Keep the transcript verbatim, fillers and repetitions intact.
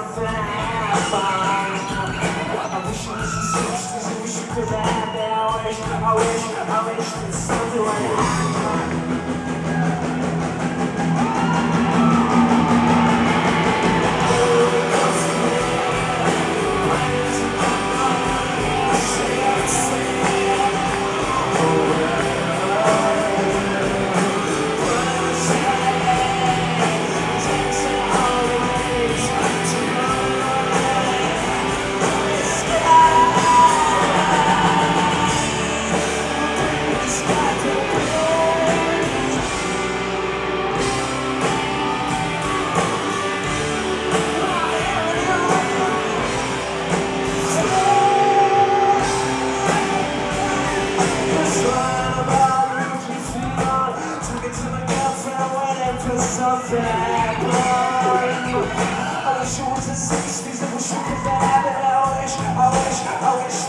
something fun. I wish it was the sixties, I wish you could have it. I wish, I wish, I wish that something would happen. Something I wish it was the sixties, I wish you could have it. I wish, I wish, I wish